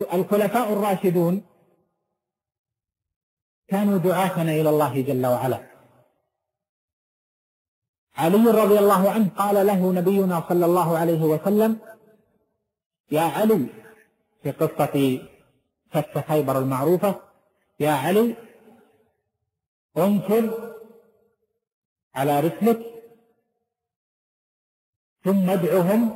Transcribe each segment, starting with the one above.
الخلفاء الراشدون كانوا دعاتنا إلى الله جل وعلا. علي رضي الله عنه قال له نبينا صلى الله عليه وسلم: يا علي، في قصة فتح خيبر المعروفة: يا علي، انشر على رسلك ثم ادعهم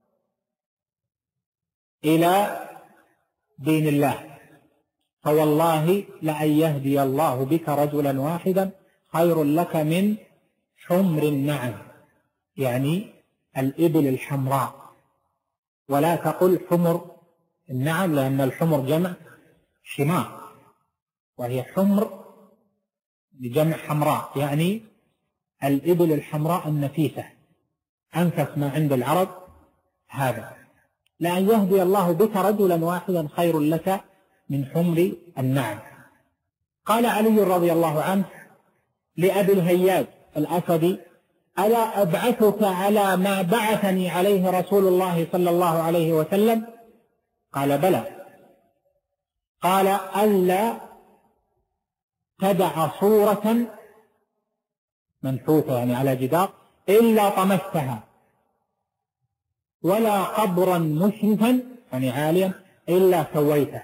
إلى دين الله، فوالله لأن يهدي الله بك رجلا واحدا خير لك من حمر النعم، يعني الإبل الحمراء. ولا تقل حمر النعم، لأن الحمر جمع حمار، وهي حمر بجمع حمراء، يعني الإبل الحمراء النفيسة، أنفس ما عند العرب هذا. لأن يهدي الله بك رجلا واحدا خير لك من حمر النعم. قال علي رضي الله عنه لأبي الهياج الأسدي: ألا أبعثك على ما بعثني عليه رسول الله صلى الله عليه وسلم؟ قال: بلى. قال: ألا تدع صورة منحوتة، يعني على جدار، إلا طمستها، ولا قبرا مشرفا، يعني عاليا، إلا سويته.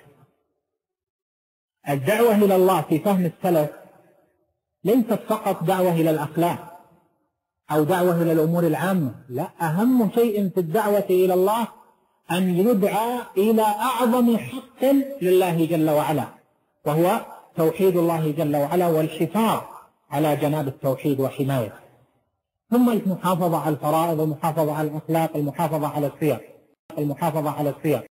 الدعوة إلى الله في فهم السلف ليست فقط دعوة إلى الأخلاق أو دعوة إلى الأمور العامة، لا، أهم شيء في الدعوة إلى الله أن يدعى إلى أعظم حق لله جل وعلا، وهو توحيد الله جل وعلا والحفاظ على جناب التوحيد وحمايته، ثم المحافظة على الفرائض، المحافظة على الأخلاق، المحافظة على السير.